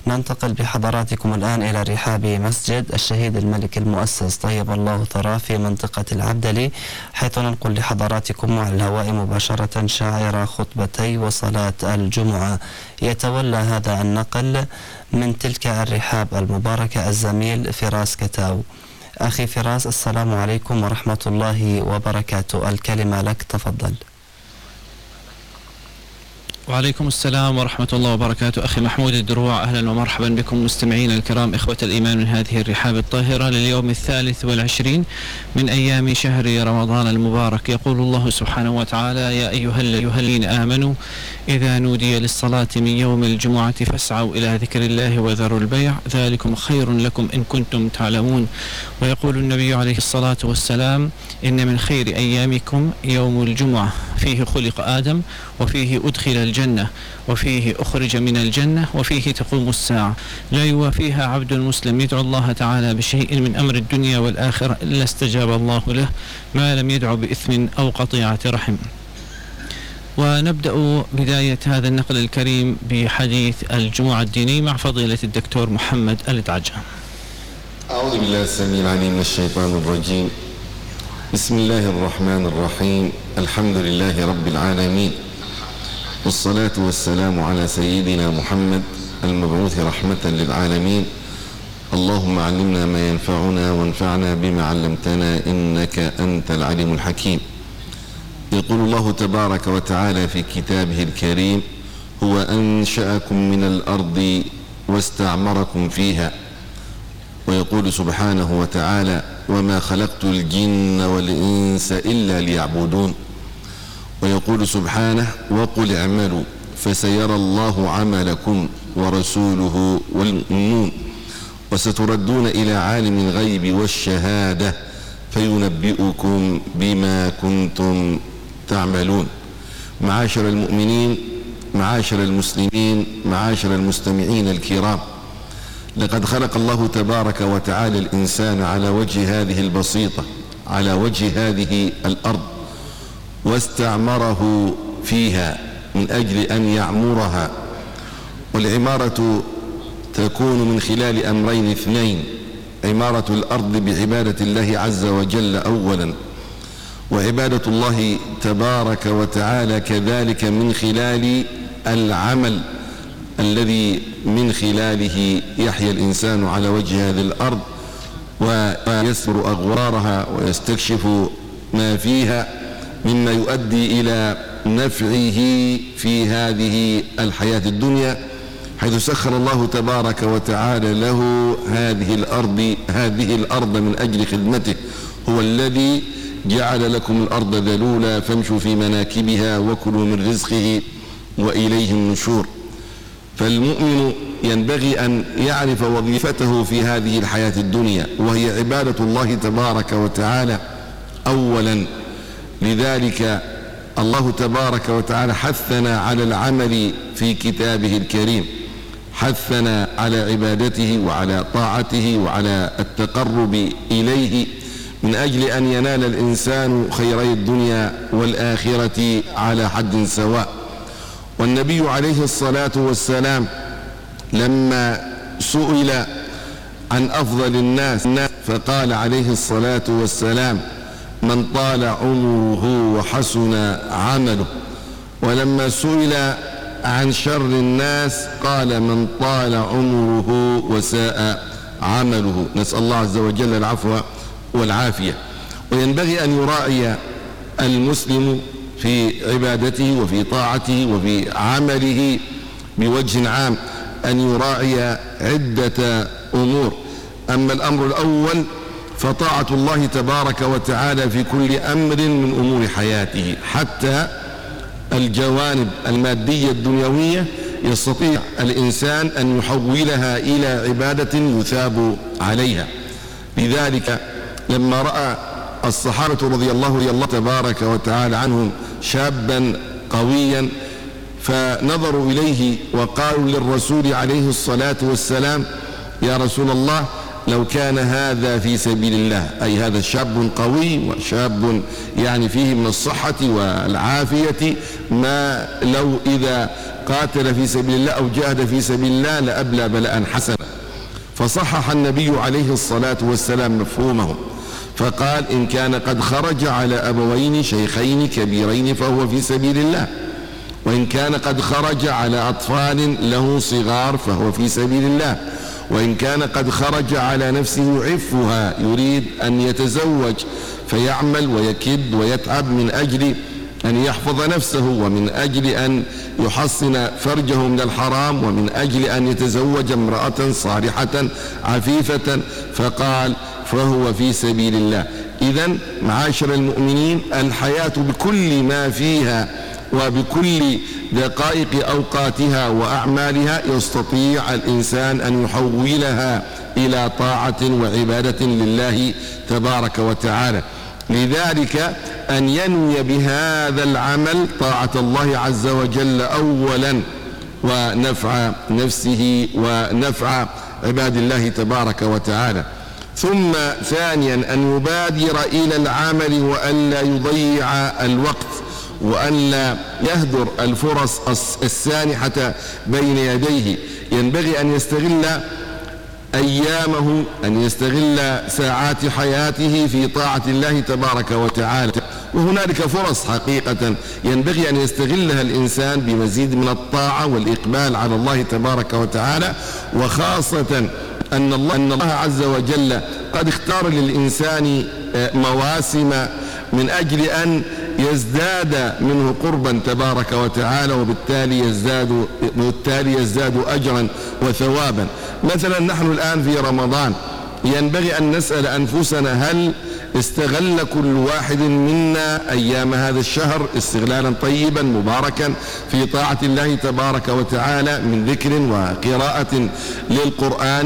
ننتقل بحضراتكم الآن إلى رحاب مسجد الشهيد الملك المؤسس طيب الله ثراه في منطقة العبدلي، حيث ننقل لحضراتكم على الهواء مباشرة شاعر خطبتي وصلاة الجمعة. يتولى هذا النقل من تلك الرحاب المباركة الزميل فراس كتاو. أخي فراس، السلام عليكم ورحمة الله وبركاته، الكلمة لك، تفضل. وعليكم السلام ورحمة الله وبركاته. أخي محمود الدروع، أهلا ومرحبا بكم مستمعين الكرام إخوة الإيمان من هذه الرحاب الطاهرة لليوم 23 من أيام شهر رمضان المبارك. يقول الله سبحانه وتعالى: يا أيها الذين آمنوا إذا نودي للصلاة من يوم الجمعة فاسعوا إلى ذكر الله وذروا البيع ذلكم خير لكم إن كنتم تعلمون. ويقول النبي عليه الصلاة والسلام: إن من خير أيامكم يوم الجمعة، فيه خلق آدم، وفيه أدخل الجنة، وفيه أخرج من الجنة، وفيه تقوم الساعة، لا يوافيها عبد مسلم يدعو الله تعالى بشيء من أمر الدنيا والآخرة إلا استجاب الله له، ما لم يدعو بإثم أو قطيعة رحم. ونبدأ بداية هذا النقل الكريم بحديث الجمعة الديني مع فضيلة الدكتور محمد الدعجة. أعوذ بالله السميع العليم من الشيطان الرجيم. بسم الله الرحمن الرحيم. الحمد لله رب العالمين، والصلاة والسلام على سيدنا محمد المبعوث رحمة للعالمين. اللهم علمنا ما ينفعنا وانفعنا بما علمتنا إنك أنت العليم الحكيم. يقول الله تبارك وتعالى في كتابه الكريم: هو أنشأكم من الأرض واستعمركم فيها. ويقول سبحانه وتعالى: وما خلقت الجن والإنس إلا ليعبدون. ويقول سبحانه: وقل اعملوا فسيرى الله عملكم ورسوله والمؤمنون وستردون إلى عالم الغيب والشهادة فينبئكم بما كنتم تعملون. معاشر المؤمنين، معاشر المسلمين، معاشر المستمعين الكرام، لقد خلق الله تبارك وتعالى الإنسان على وجه هذه البسيطة، على وجه هذه الأرض، واستعمره فيها من أجل أن يعمرها. والعمارة تكون من خلال أمرين اثنين: عمارة الأرض بعبادة الله عز وجل أولا، وعبادة الله تبارك وتعالى كذلك من خلال العمل الذي من خلاله يحيا الإنسان على وجه هذه الأرض ويسر أغوارها ويستكشف ما فيها مما يؤدي إلى نفعه في هذه الحياة الدنيا، حيث سخر الله تبارك وتعالى له هذه الأرض من أجل خدمته. هو الذي جعل لكم الأرض ذلولا فامشوا في مناكبها وكلوا من رزقه وإليه النشور. فالمؤمن ينبغي أن يعرف وظيفته في هذه الحياة الدنيا، وهي عبادة الله تبارك وتعالى أولا. لذلك الله تبارك وتعالى حثنا على العمل في كتابه الكريم، حثنا على عبادته وعلى طاعته وعلى التقرب إليه من أجل أن ينال الإنسان خيري الدنيا والآخرة على حد سواء. والنبي عليه الصلاة والسلام لما سئل عن أفضل الناس فقال عليه الصلاة والسلام: من طال عمره وحسن عمله. ولما سئل عن شر الناس قال: من طال عمره وساء عمله. نسأل الله عز وجل العفو والعافية. وينبغي أن يراعي المسلم في عبادته وفي طاعته وفي عمله بوجه عام، أن يراعي عدة أمور. أما الأمر الأول فطاعة الله تبارك وتعالى في كل أمر من أمور حياته، حتى الجوانب المادية الدنيوية يستطيع الإنسان أن يحولها إلى عبادة يثاب عليها. لذلك لما رأى الصحابة رضي الله تبارك وتعالى عنهم شابا قويا فنظروا إليه وقالوا للرسول عليه الصلاة والسلام: يا رسول الله، لو كان هذا في سبيل الله، أي هذا شاب قوي وشاب يعني فيه من الصحة والعافية، ما لو إذا قاتل في سبيل الله أو جاهد في سبيل الله لأبلى بلاء حسنا. فصحح النبي عليه الصلاة والسلام مفهومه، فقال: إن كان قد خرج على أبوين شيخين كبيرين فهو في سبيل الله، وإن كان قد خرج على أطفال له صغار فهو في سبيل الله، وإن كان قد خرج على نفسه يعفها، يريد أن يتزوج فيعمل ويكد ويتعب من أجل أن يحفظ نفسه، ومن أجل أن يحصن فرجه من الحرام، ومن أجل أن يتزوج امرأة صالحة عفيفة، فقال: فهو في سبيل الله. إذن معاشر المؤمنين، الحياة بكل ما فيها وبكل دقائق أوقاتها وأعمالها يستطيع الإنسان أن يحولها إلى طاعة وعبادة لله تبارك وتعالى. لذلك أن ينوي بهذا العمل طاعة الله عز وجل أولا، ونفع نفسه ونفع عباد الله تبارك وتعالى، ثم ثانيا أن يبادر إلى العمل وألا يضيع الوقت، وألا يهدر الفرص السانحة بين يديه. ينبغي أن يستغل أيامه، أن يستغل ساعات حياته في طاعة الله تبارك وتعالى. وهنالك فرص حقيقة ينبغي أن يستغلها الإنسان بمزيد من الطاعة والإقبال على الله تبارك وتعالى، وخاصة أن الله عز وجل قد اختار للإنسان مواسم من أجل أن يزداد منه قربا تبارك وتعالى، وبالتالي يزداد أجرا وثوابا. مثلا نحن الآن في رمضان، ينبغي أن نسأل أنفسنا: هل استغل كل واحد منا أيام هذا الشهر استغلالا طيبا مباركا في طاعة الله تبارك وتعالى، من ذكر وقراءة للقرآن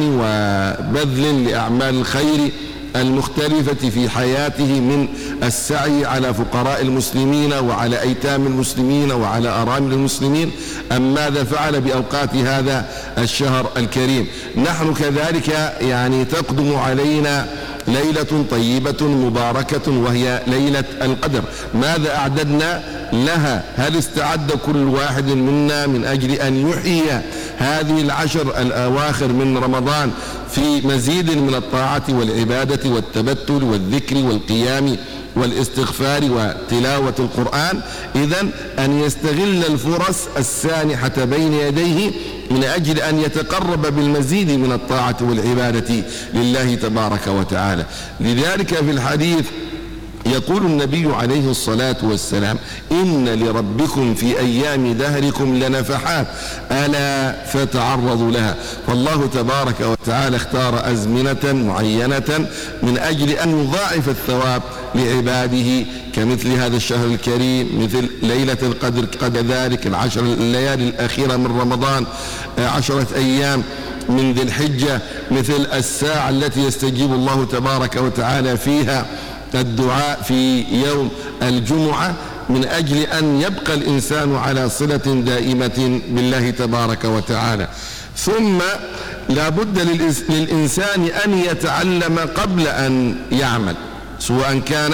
وبذل لأعمال الخير المختلفة في حياته، من السعي على فقراء المسلمين وعلى أيتام المسلمين وعلى أرامل المسلمين، أم ماذا فعل بأوقات هذا الشهر الكريم؟ نحن كذلك يعني تقدم علينا ليلة طيبة مباركة وهي ليلة القدر، ماذا أعددنا لها؟ هل استعد كل واحد منا من أجل أن يحيي هذه العشر الأواخر من رمضان في مزيد من الطاعة والعبادة والتبتل والذكر والقيام والاستغفار وتلاوة القرآن؟ إذن أن يستغل الفرص السانحة بين يديه من أجل أن يتقرب بالمزيد من الطاعة والعبادة لله تبارك وتعالى. لذلك في الحديث يقول النبي عليه الصلاة والسلام: إن لربكم في أيام دهركم لنفحات ألا فتعرضوا لها. فالله تبارك وتعالى اختار أزمنة معينة من أجل أن يضاعف الثواب لعباده، كمثل هذا الشهر الكريم، مثل ليلة القدر، قد ذلك العشر الليالي الأخيرة من رمضان، 10 أيام من ذي الحجة، مثل الساعة التي يستجيب الله تبارك وتعالى فيها الدعاء في يوم الجمعة، من أجل أن يبقى الإنسان على صلة دائمة بالله تبارك وتعالى. ثم لا بد للإنسان أن يتعلم قبل أن يعمل، سواء كان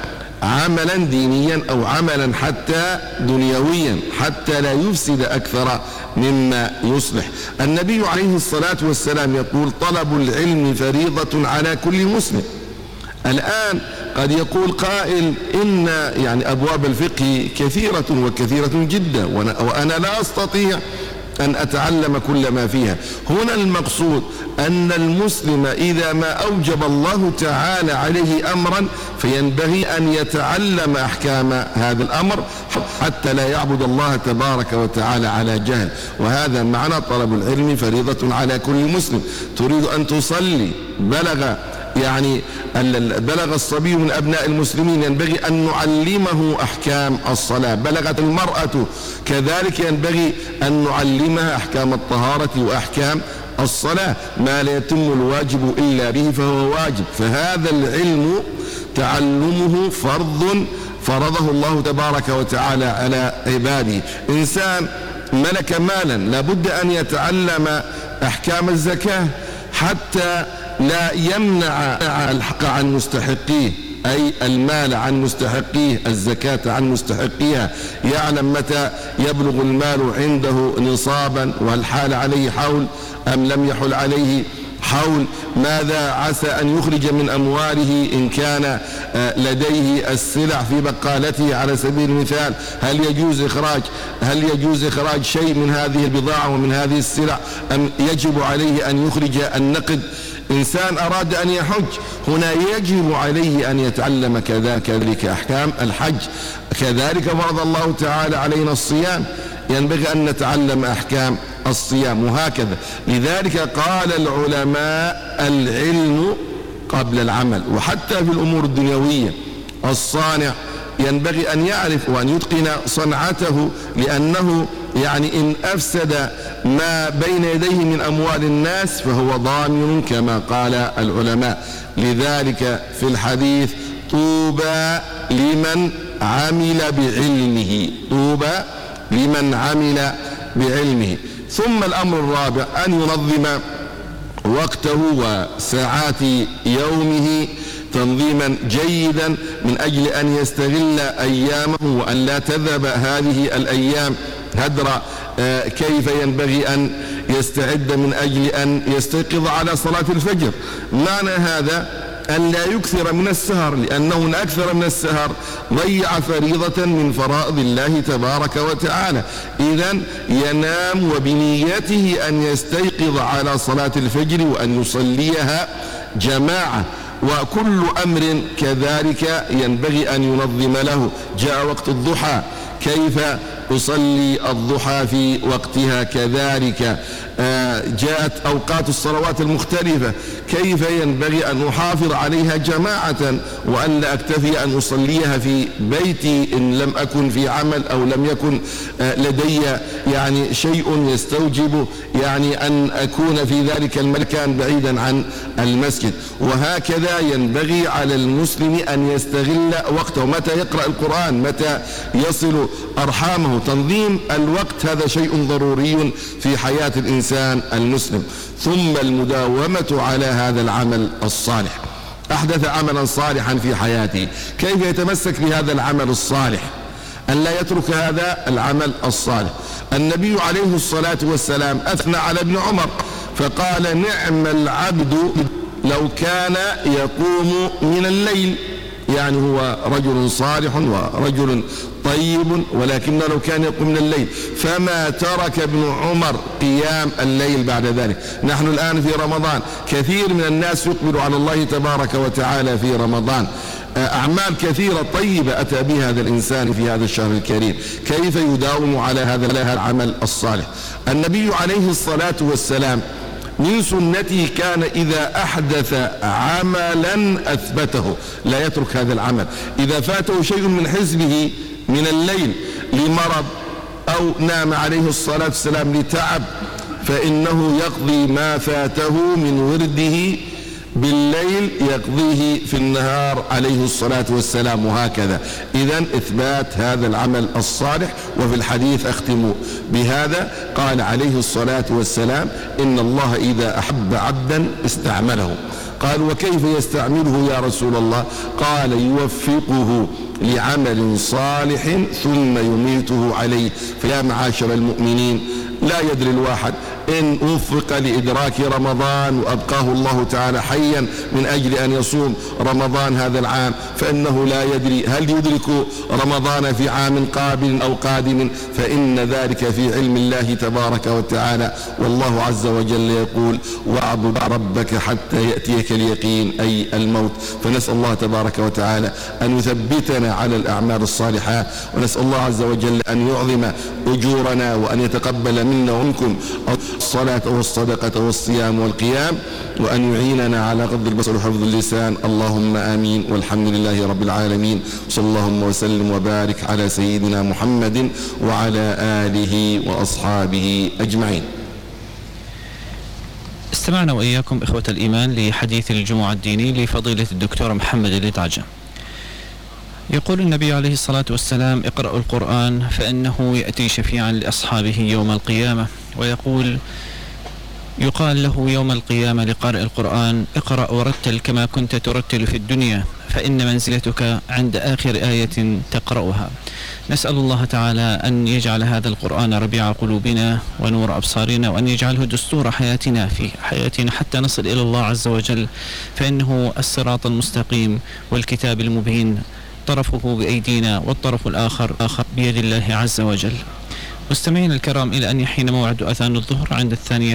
عملا دينيا أو عملا حتى دنيويا، حتى لا يفسد أكثر مما يصلح. النبي عليه الصلاة والسلام يقول: طلب العلم فريضة على كل مسلم. الآن قد يقول قائل: إن يعني أبواب الفقه كثيرة وكثيرة جدا، وأنا لا أستطيع أن أتعلم كل ما فيها. هنا المقصود أن المسلم إذا ما أوجب الله تعالى عليه أمرا فينبغي أن يتعلم أحكام هذا الأمر حتى لا يعبد الله تبارك وتعالى على جهل. وهذا معنى طلب العلم فريضة على كل مسلم. تريد أن تصلي، بلغ الصبي من أبناء المسلمين، ينبغي أن نعلمه أحكام الصلاة. بلغت المرأة كذلك ينبغي أن نعلمها أحكام الطهارة وأحكام الصلاة. ما لا يتم الواجب إلا به فهو واجب. فهذا العلم تعلمه فرضه الله تبارك وتعالى على عباده. إنسان ملك مالا لابد أن يتعلم أحكام الزكاة حتى لا يمنع الحق عن مستحقيه، أي المال عن مستحقيه، الزكاة عن مستحقيها، يعلم متى يبلغ المال عنده نصابا وهل حال عليه حول أم لم يحل عليه حول، ماذا عسى أن يخرج من أمواله إن كان لديه السلع في بقالته على سبيل المثال، هل يجوز إخراج شيء من هذه البضاعة ومن هذه السلع أم يجب عليه أن يخرج النقد؟ إنسان أراد أن يحج، هنا يجب عليه أن يتعلم كذلك أحكام الحج. كذلك فرض الله تعالى علينا الصيام، ينبغي أن نتعلم أحكام الصيام، وهكذا. لذلك قال العلماء العلم قبل العمل. وحتى في الأمور الدنيوية الصانع ينبغي أن يعرف وأن يتقن صنعته، لأنه يعني إن أفسد ما بين يديه من أموال الناس فهو ضامن كما قال العلماء. لذلك في الحديث طوبى لمن عمل بعلمه، طوبى لمن عمل بعلمه. ثم الأمر الرابع أن ينظم وقته وساعات يومه تنظيما جيدا من أجل أن يستغل أيامه وأن لا تذهب هذه الأيام هدرا. كيف ينبغي أن يستعد من أجل أن يستيقظ على صلاة الفجر؟ معنى هذا أن لا يكثر من السهر، لأنه إن أكثر من السهر ضيع فريضة من فرائض الله تبارك وتعالى. إذن ينام وبنيته أن يستيقظ على صلاة الفجر وأن يصليها جماعة. وكل أمر كذلك ينبغي أن ينظم له. جاء وقت الضحى، كيف أصلي الضحى في وقتها؟ كذلك جاءت أوقات الصلوات المختلفة، كيف ينبغي أن أحافظ عليها جماعة وأن لا أكتفي أن أصليها في بيتي إن لم أكن في عمل أو لم يكن لدي يعني شيء يستوجب يعني أن أكون في ذلك المكان بعيدا عن المسجد. وهكذا ينبغي على المسلم أن يستغل وقته، متى يقرأ القرآن، متى يصل أرحامه. تنظيم الوقت هذا شيء ضروري في حياة الإنسان المسلم. ثم المداومة على هذا العمل الصالح. أحدث عملا صالحا في حياته، كيف يتمسك بهذا العمل الصالح؟ أن لا يترك هذا العمل الصالح. النبي عليه الصلاة والسلام أثنى على ابن عمر فقال: نعم العبد لو كان يقوم من الليل. يعني هو رجل صالح ورجل طيب، ولكن لو كان يقوم من الليل. فما ترك ابن عمر قيام الليل بعد ذلك. نحن الآن في رمضان، كثير من الناس يقبل على الله تبارك وتعالى في رمضان. أعمال كثيرة طيبة أتى بها هذا الإنسان في هذا الشهر الكريم. كيف يداوم على هذا العمل الصالح؟ النبي عليه الصلاة والسلام من سنته كان إذا أحدث عملا أثبته، لا يترك هذا العمل. إذا فاته شيء من حزبه من الليل لمرض أو نام عليه الصلاة والسلام لتعب، فإنه يقضي ما فاته من ورده بالليل يقضيه في النهار عليه الصلاة والسلام، وهكذا. إذن إثبات هذا العمل الصالح. وفي الحديث أختم بهذا، قال عليه الصلاة والسلام: إن الله إذا أحب عبدا استعمله. قال: وكيف يستعمله يا رسول الله؟ قال: يوفقه لعمل صالح ثم يميته عليه. فيا معاشر المؤمنين، لا يدري الواحد إن وفق لإدراك رمضان وأبقاه الله تعالى حيا من أجل أن يصوم رمضان هذا العام، فإنه لا يدري هل يدرك رمضان في عام قابل أو قادم، فإن ذلك في علم الله تبارك وتعالى. والله عز وجل يقول: واعبد ربك حتى يأتيك اليقين، أي الموت. فنسأل الله تبارك وتعالى أن يثبتنا على الأعمال الصالحات، ونسأل الله عز وجل أن يعظم أجورنا وأن يتقبل منا ومنكم الصلاة والصدقة والصيام والقيام، وأن يعيننا على غض البصر وحفظ اللسان. اللهم آمين، والحمد لله رب العالمين. صلى اللهم وسلم وبارك على سيدنا محمد وعلى آله وأصحابه أجمعين. استمعنا وإياكم إخوة الإيمان لحديث الجمعة الديني لفضيلة الدكتور محمد الإدعجة. يقول النبي عليه الصلاة والسلام: اقرأوا القرآن فإنه يأتي شفيعا لأصحابه يوم القيامة. ويقول: يقال له يوم القيامة لقارئ القرآن: اقرأ ورتل كما كنت ترتل في الدنيا، فإن منزلتك عند آخر آية تقرأها. نسأل الله تعالى أن يجعل هذا القرآن ربيع قلوبنا ونور أبصارنا، وأن يجعله دستور حياتنا في حياتنا حتى نصل إلى الله عز وجل، فإنه الصراط المستقيم والكتاب المبين، طرفه بأيدينا والطرف الآخر بيد الله عز وجل. مستمعين الكرام، إلى أن يحين موعد أذان الظهر عند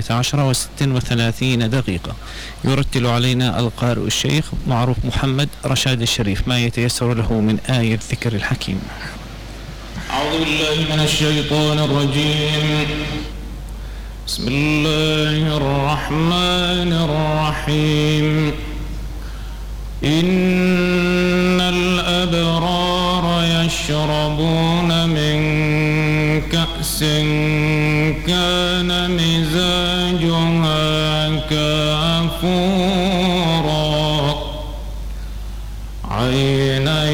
12:36 يرتل علينا القارئ الشيخ معروف محمد رشاد الشريف ما يتيسر له من آية الذكر الحكيم. أعوذ بالله من الشيطان الرجيم. بسم الله الرحمن الرحيم. إن الأبرار يشربون من كأس كان مزاجها كافورا عينا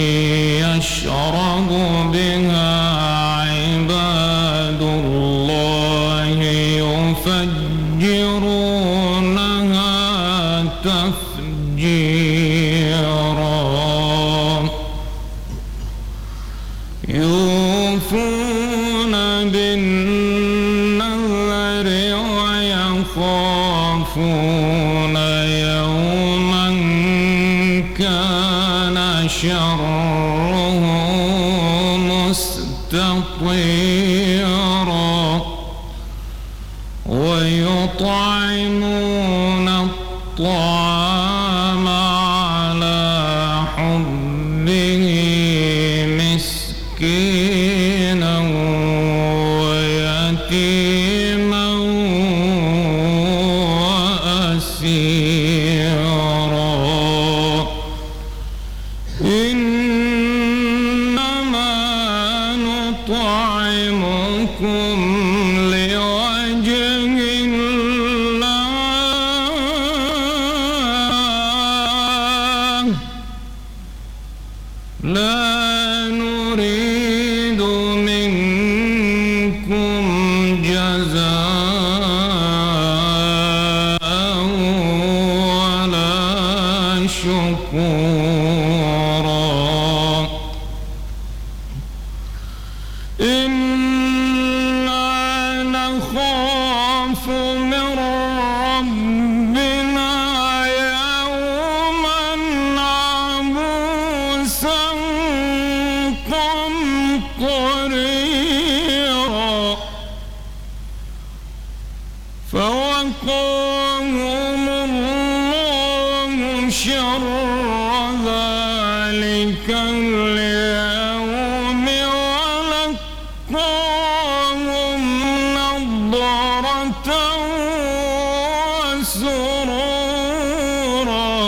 يشرب بها عباد الله يفجرونها تفجيرا يوفون بالنذر ويخافون يوما كان شره مستطيرا ويطعمون الطعام على حبه مسكينا ويتيما وأسيرا إنما نطعمكم لوجه الله لا نريد منكم جزاء ولا شكورا إنا نخاف من ربنا يوما عبوسا قمطريرا فوقاهم الله شر ذلك اليوم ولقاهم نضرة وسرورا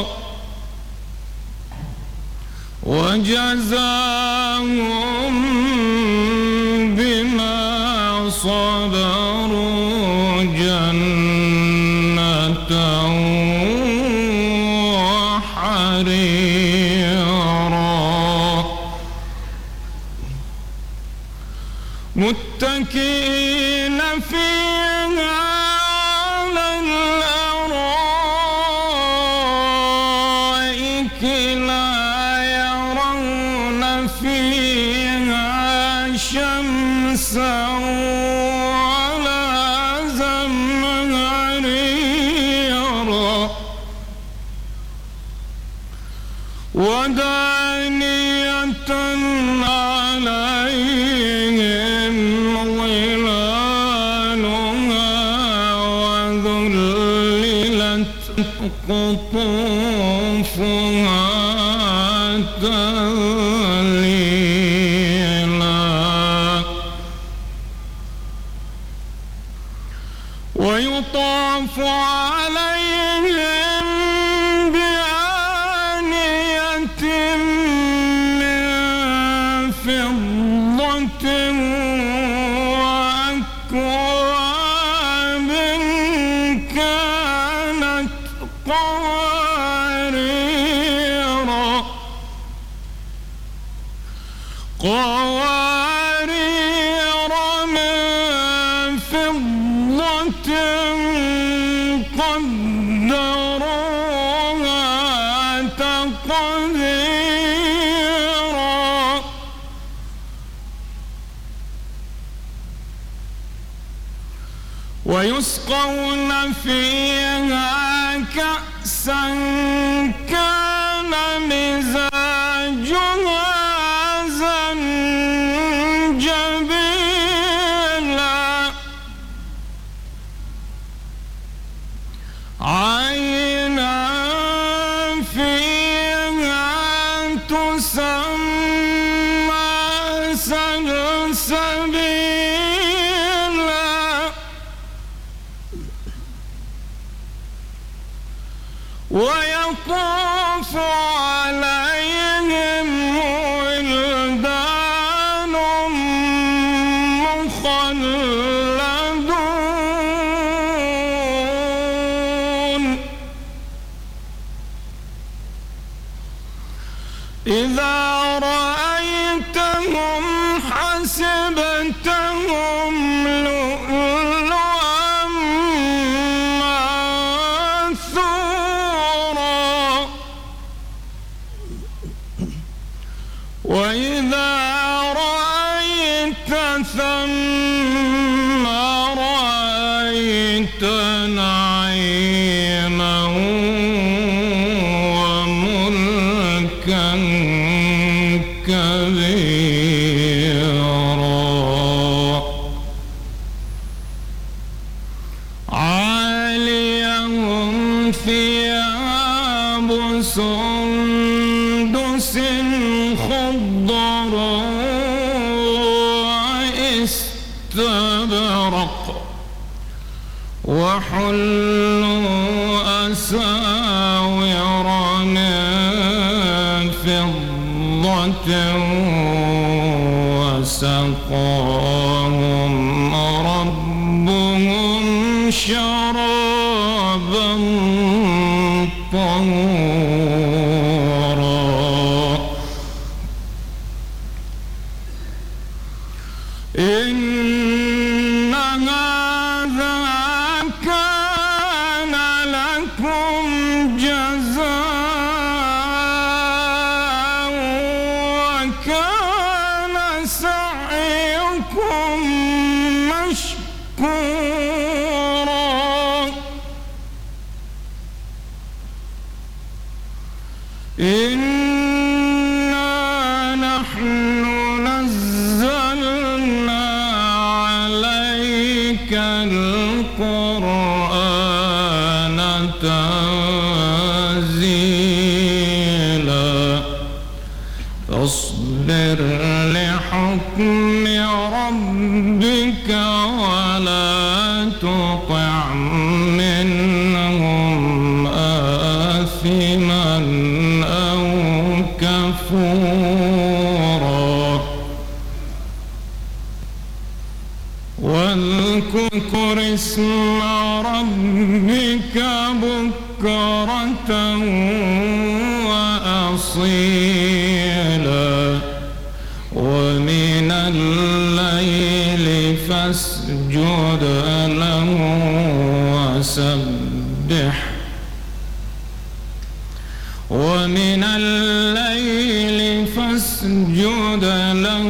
وجزاهم بما صبروا جنة وحريرا متكئين فيها على الأرائك لا يرون فيها شمسا ولا زمهريرا ودانية عليهم ظلالها وذللت قطوفها تذليلا ويطاف عليهم بآنية من فضة وأكواب كانت قوارير من فضة يسقون فيها كأسا كان مزاجها زنجبيلا عينا فيها تسمى سلسبيلا ويطوف عليهم ولدان مخلدون إذا رأيتهم حسبتهم لؤلؤا منثورا وإذا رأيت ثم رأيت نعيما وملكا كبيرا عاليهم ثياب سندس خضر واستبرق وحلوا أساور من فضة وسقاهم ربهم شرابا طهورا إن هذا كان لكم جزاء وكان سعيكم مشكورا إنا نحن نزلنا عليك القرآن تنزيلا فاصبر لحكم ربك ولا تطع منهم آثما أو كفورا واذكر اسم ربك بكرة وأصيلا ومن الليل فاسجد له ومن الليل فاسجد له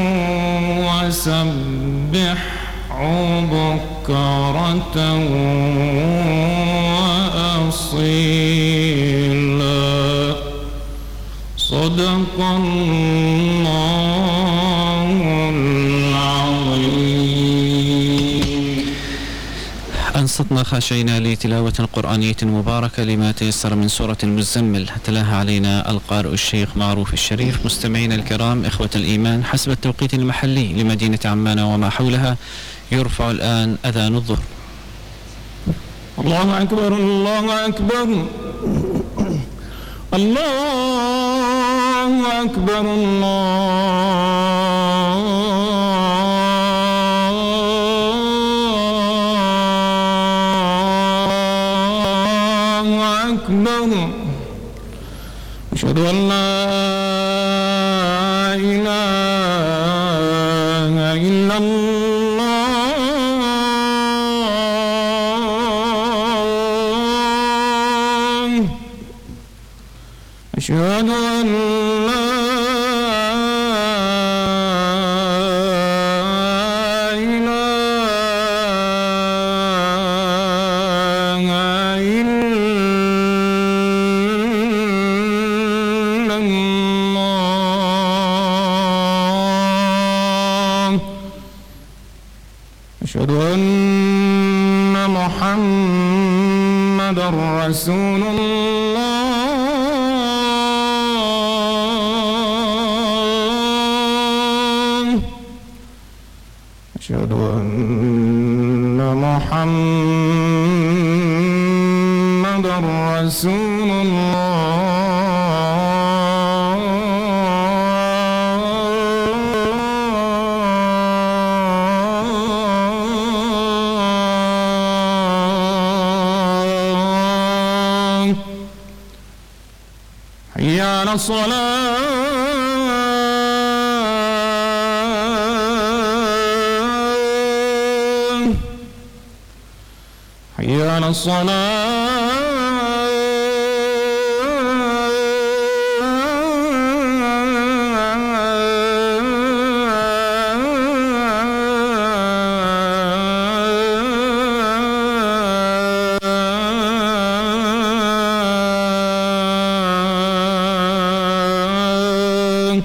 وسبحه بكرة وأصيلا صدق الله العظيم. أنصتنا خاشعين لتلاوة قرآنية مباركة لما تيسر من سورة المزمل تلاها علينا القارئ الشيخ معروف الشريف. مستمعينا الكرام إخوة الإيمان، حسب التوقيت المحلي لمدينة عمان وما حولها يرفع الآن أذان الظهر. الله أكبر الله أكبر الله أكبر الله أكبر أشهد أن لا إله إلا الله أشهد أن لا إله الله أشهد أن محمدًا رسول الله أشهد أن محمدًا رسول الله حي على الصلاة حي على الصلاة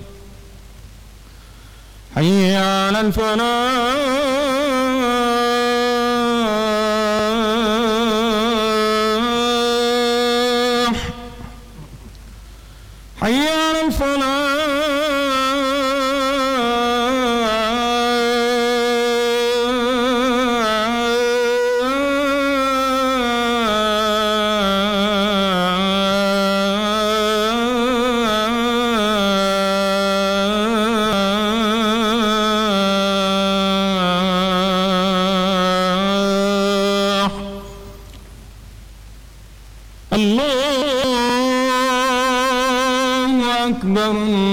حي على الفلاح حي على الفلاح الله أكبر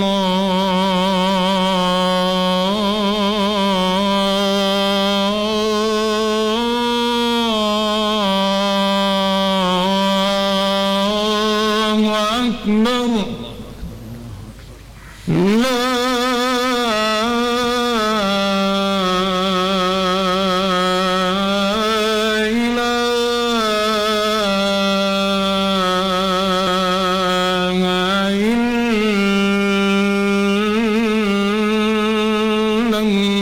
الله أكبر لا إله إلا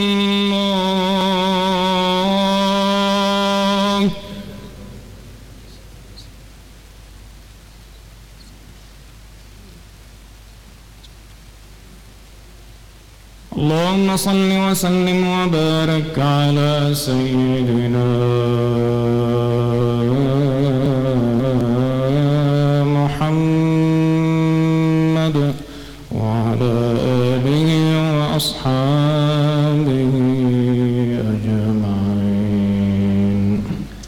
الله اللهم صل وسلم وبارك على سيدنا محمد وعلى آله وأصحابه أجمعين.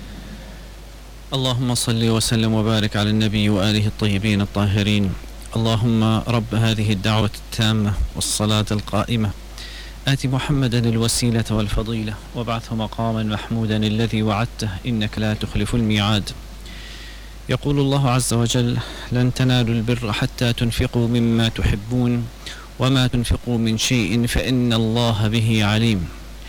اللهم صل وسلم وبارك على النبي وآله الطيبين الطاهرين. اللهم رب هذه الدعوة التامة والصلاة القائمة آت محمدا الوسيلة والفضيلة وابعثه مقاما محمودا الذي وعدته إنك لا تخلف الميعاد. يقول الله عز وجل: لن تنالوا البر حتى تنفقوا مما تحبون وما تنفقوا من شيء فإن الله به عليم.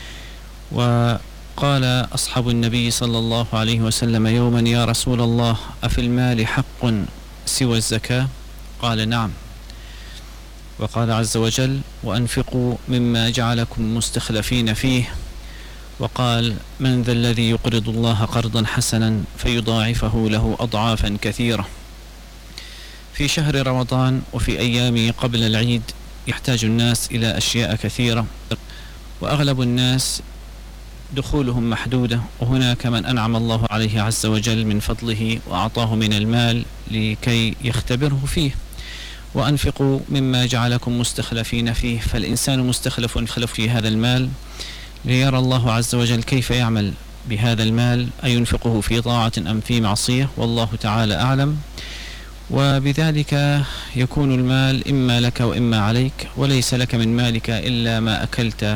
وقال أصحاب النبي صلى الله عليه وسلم يوما: يا رسول الله أفي المال حق سوى الزكاة؟ قال: نعم. وقال عز وجل: وأنفقوا مما جعلكم مستخلفين فيه. وقال: من ذا الذي يقرض الله قرضا حسنا فيضاعفه له أضعافا كثيرة. في شهر رمضان وفي أيام قبل العيد يحتاج الناس إلى أشياء كثيرة، وأغلب الناس دخولهم محدودة، وهناك من أنعم الله عليه عز وجل من فضله وأعطاه من المال لكي يختبره فيه. وأنفقوا مما جعلكم مستخلفين فيه، فالإنسان مستخلف في هذا المال ليرى الله عز وجل كيف يعمل بهذا المال، أينفقه في طاعة أم في معصية، والله تعالى أعلم. وبذلك يكون المال إما لك وإما عليك، وليس لك من مالك إلا ما أكلت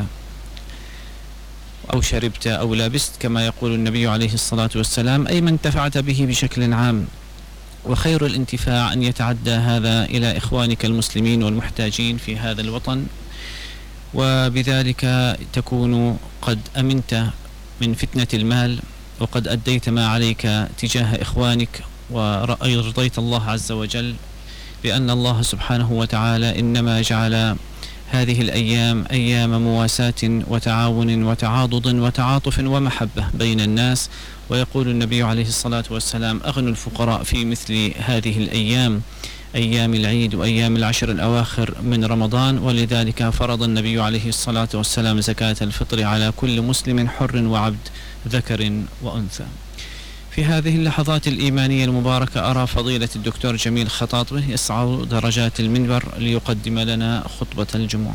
أو شربت أو لبست، كما يقول النبي عليه الصلاة والسلام: أي ما انتفعت به بشكل عام. وخير الانتفاع أن يتعدى هذا إلى إخوانك المسلمين والمحتاجين في هذا الوطن، وبذلك تكون قد أمنت من فتنة المال وقد أديت ما عليك تجاه إخوانك وأرضيت الله عز وجل بأن الله سبحانه وتعالى إنما جعل هذه الأيام أيام مواساة وتعاون وتعاضد وتعاطف ومحبة بين الناس. ويقول النبي عليه الصلاة والسلام: أغنوا الفقراء في مثل هذه الأيام، أيام العيد وأيام العشر الأواخر من رمضان. ولذلك فرض النبي عليه الصلاة والسلام زكاة الفطر على كل مسلم حر وعبد ذكر وأنثى. في هذه اللحظات الإيمانية المباركة أرى فضيلة الدكتور جميل خطاطبة يصعد درجات المنبر ليقدم لنا خطبة الجمعة.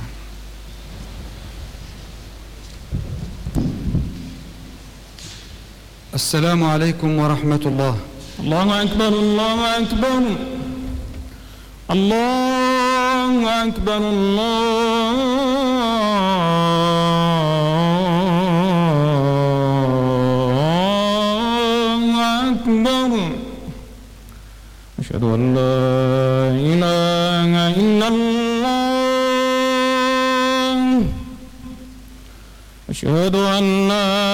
السلام عليكم ورحمة الله. الله أكبر الله أكبر الله أكبر الله أكبر. أشهد أن لا إله إلا الله. أشهد أن لا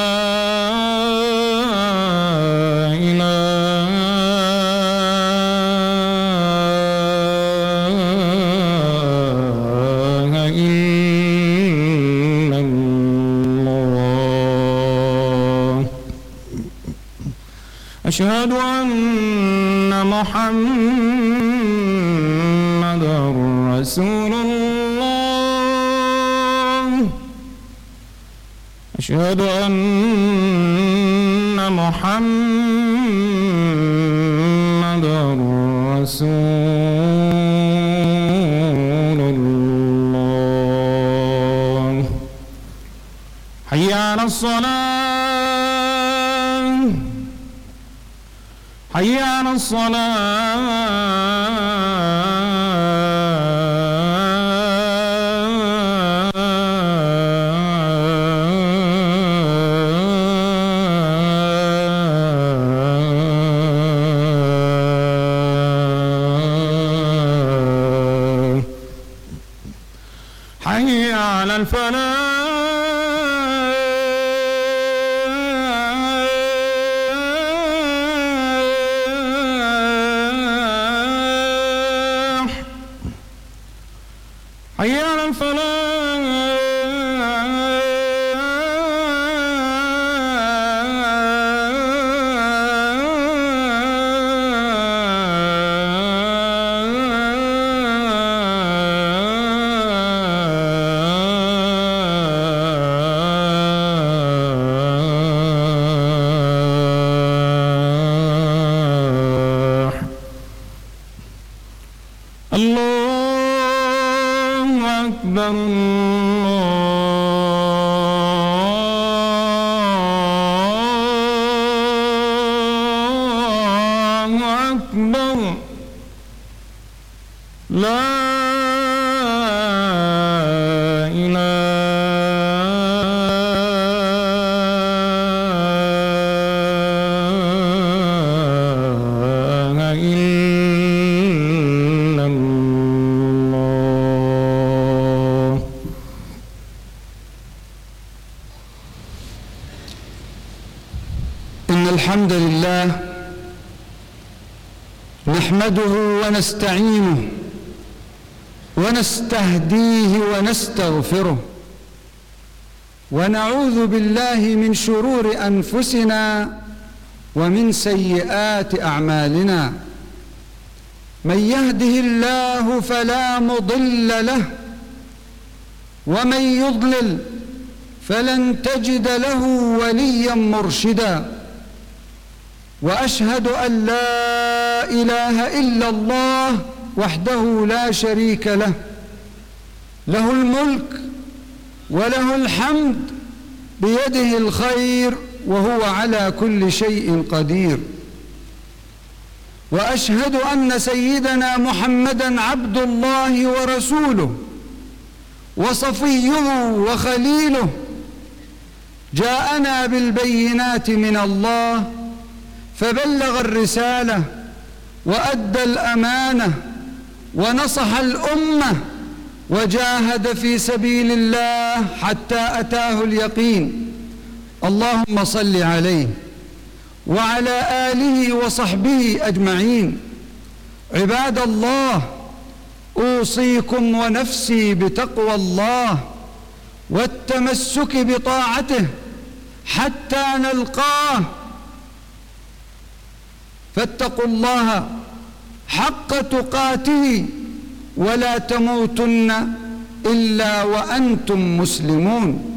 أشهد أن محمدًا رسول الله. أشهد أن محمدًا رسول الله. حي على الصلاة، حي على الصلاة، حي على الفلاح. حي على الفلاح. الله أكبر الله أكبر. لا إله إلا الله. إن الحمد لله نحمده ونستعينه ونستهديه ونستغفره، ونعوذ بالله من شرور أنفسنا ومن سيئات أعمالنا. من يهده الله فلا مضل له، ومن يضلل فلن تجد له وليا مرشدا. وأشهد أن لا إله إلا الله وحده لا شريك له، له الملك وله الحمد، بيده الخير وهو على كل شيء قدير. وأشهد أن سيدنا محمدًا عبد الله ورسوله وصفيه وخليله، جاءنا بالبينات من الله فبلغ الرسالة وأدى الأمانة ونصح الأمة وجاهد في سبيل الله حتى أتاه اليقين. اللهم صل عليه وعلى آله وصحبه أجمعين. عباد الله، أوصيكم ونفسي بتقوى الله والتمسك بطاعته حتى نلقاه، فاتقوا الله حق تقاته ولا تموتن إلا وأنتم مسلمون.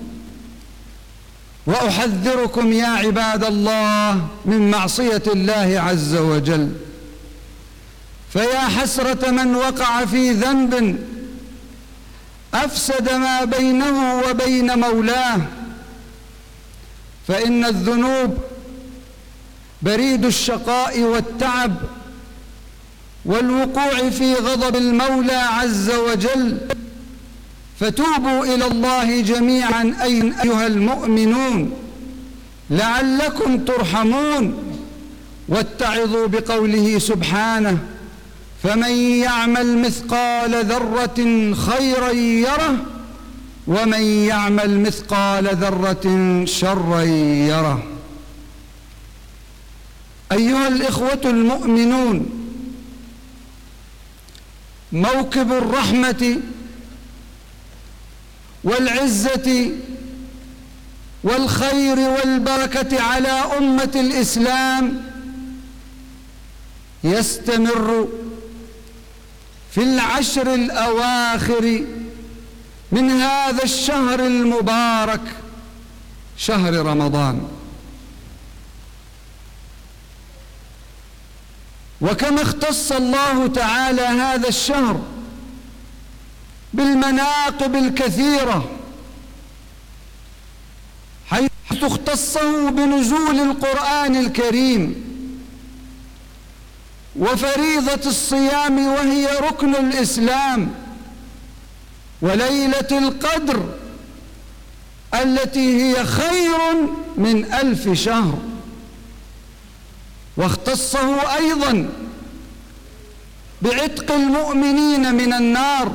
وأحذركم يا عباد الله من معصية الله عز وجل، فيا حسرة من وقع في ذنب أفسد ما بينه وبين مولاه، فإن الذنوب بريد الشقاء والتعب والوقوع في غضب المولى عز وجل. فتوبوا إلى الله جميعا أيها المؤمنون لعلكم ترحمون، واتعظوا بقوله سبحانه: فمن يعمل مثقال ذرة خيرا يره ومن يعمل مثقال ذرة شرا يره. أيها الإخوة المؤمنون، موكب الرحمة والعزة والخير والبركة على أمة الإسلام يستمر في العشر الأواخر من هذا الشهر المبارك، شهر رمضان. وكما اختص الله تعالى هذا الشهر بالمناقب الكثيرة، حيث اختصه بنزول القرآن الكريم وفريضة الصيام وهي ركن الإسلام، وليلة القدر التي هي خير من 1000 شهر. واختصه أيضا بعتق المؤمنين من النار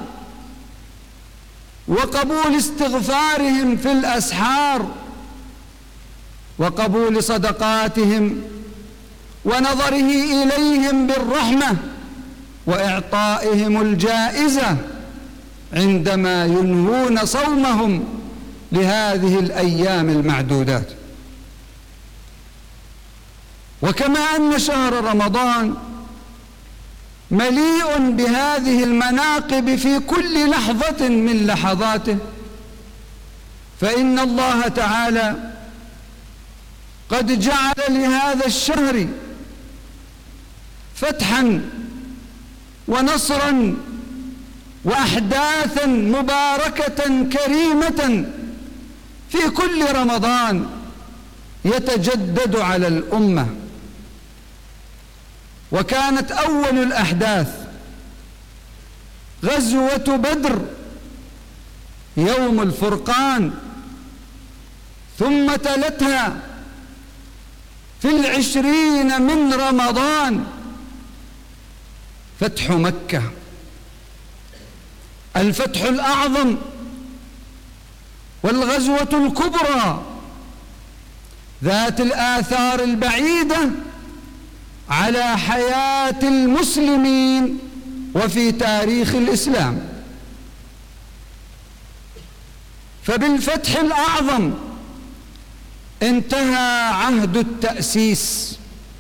وقبول استغفارهم في الأسحار وقبول صدقاتهم ونظره إليهم بالرحمة وإعطائهم الجائزة عندما ينهون صومهم لهذه الأيام المعدودات. وكما أن شهر رمضان مليء بهذه المناقب في كل لحظة من لحظاته، فإن الله تعالى قد جعل لهذا الشهر فتحا ونصرا وأحداثا مباركة كريمة في كل رمضان يتجدد على الأمة. وكانت أول الأحداث غزوة بدر يوم الفرقان، ثم تلتها في 20 من رمضان فتح مكة، الفتح الأعظم والغزوة الكبرى ذات الآثار البعيدة على حياة المسلمين وفي تاريخ الإسلام. فبالفتح الأعظم انتهى عهد التأسيس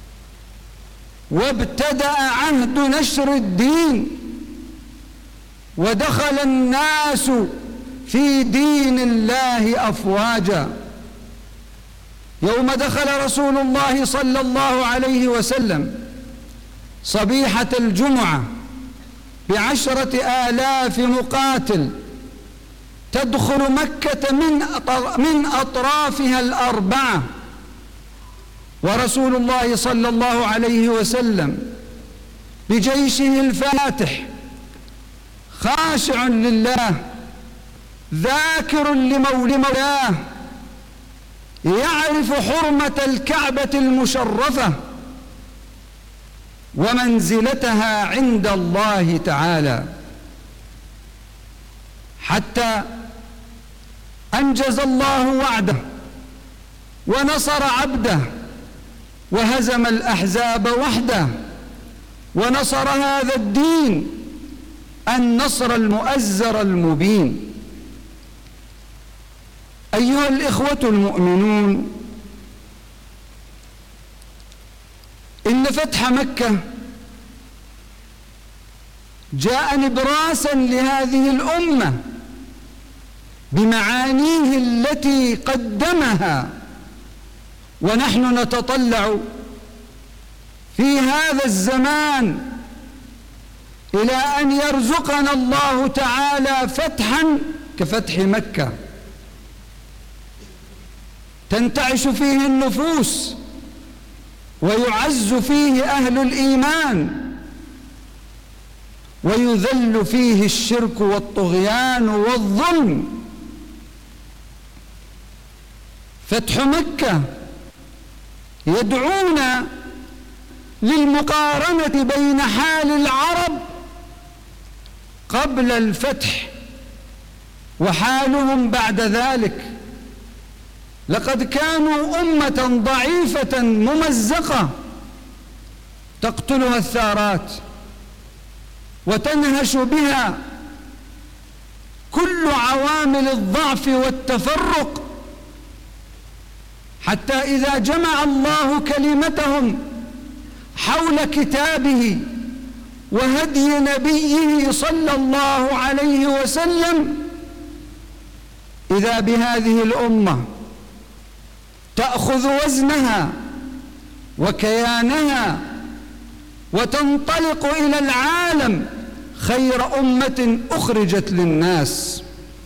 وابتدأ عهد نشر الدين، ودخل الناس في دين الله أفواجا. يوم دخل رسول الله صلى الله عليه وسلم صبيحة الجمعة ب10,000 مقاتل تدخل مكة من أطرافها الأربعة، ورسول الله صلى الله عليه وسلم بجيشه الفاتح خاشع لله ذاكر لمولاه، يعرف حرمة الكعبة المشرفة ومنزلتها عند الله تعالى، حتى أنجز الله وعده ونصر عبده وهزم الأحزاب وحده ونصر هذا الدين النصر المؤزر المبين. أيها الإخوة المؤمنون، إن فتح مكة جاء نبراسا لهذه الأمة بمعانيه التي قدمها، ونحن نتطلع في هذا الزمان إلى أن يرزقنا الله تعالى فتحا كفتح مكة تنتعش فيه النفوس ويعز فيه أهل الإيمان ويذل فيه الشرك والطغيان والظلم. فتح مكة يدعونا للمقارنة بين حال العرب قبل الفتح وحالهم بعد ذلك. لقد كانوا أمة ضعيفة ممزقة تقتلها الثارات وتنهش بها كل عوامل الضعف والتفرق، حتى إذا جمع الله كلمتهم حول كتابه وهدي نبيه صلى الله عليه وسلم، إذا بهذه الأمة تأخذ وزنها وكيانها وتنطلق إلى العالم خير أمة أخرجت للناس.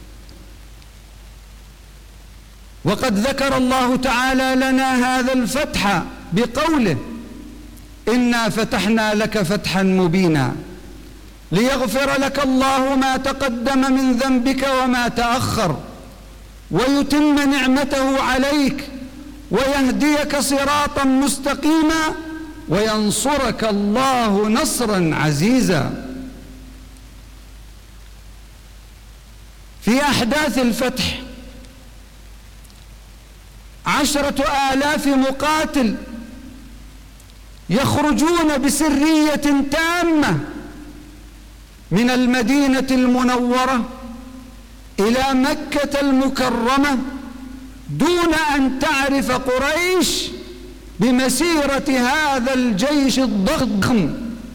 وقد ذكر الله تعالى لنا هذا الفتح بقوله: إنا فتحنا لك فتحا مبينا ليغفر لك الله ما تقدم من ذنبك وما تأخر ويتم نعمته عليك ويهديك صراطا مستقيما وينصرك الله نصرا عزيزا. في أحداث الفتح 10,000 مقاتل يخرجون بسرية تامة من المدينة المنورة إلى مكة المكرمة دون أن تعرف قريش بمسيرة هذا الجيش الضخم.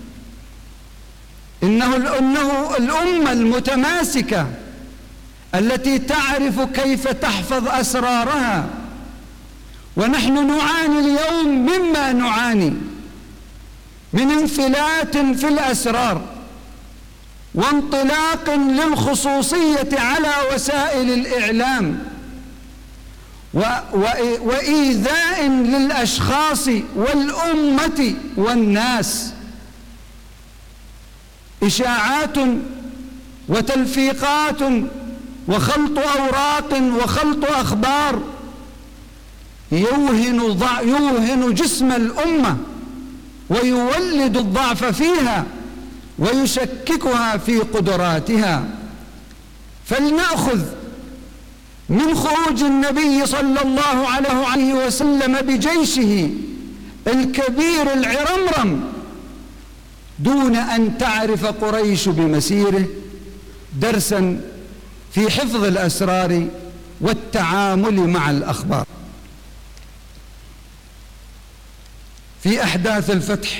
إنه الأمة المتماسكة التي تعرف كيف تحفظ أسرارها، ونحن نعاني اليوم مما نعاني من انفلات في الأسرار وانطلاق للخصوصية على وسائل الإعلام وإيذاء للأشخاص والأمة والناس. إشاعات وتلفيقات وخلط أوراق وخلط أخبار يوهن جسم الأمة ويولد الضعف فيها ويشككها في قدراتها. فلنأخذ من خروج النبي صلى الله عليه وسلم بجيشه الكبير العرمرم دون أن تعرف قريش بمسيره درسا في حفظ الأسرار والتعامل مع الأخبار. في أحداث الفتح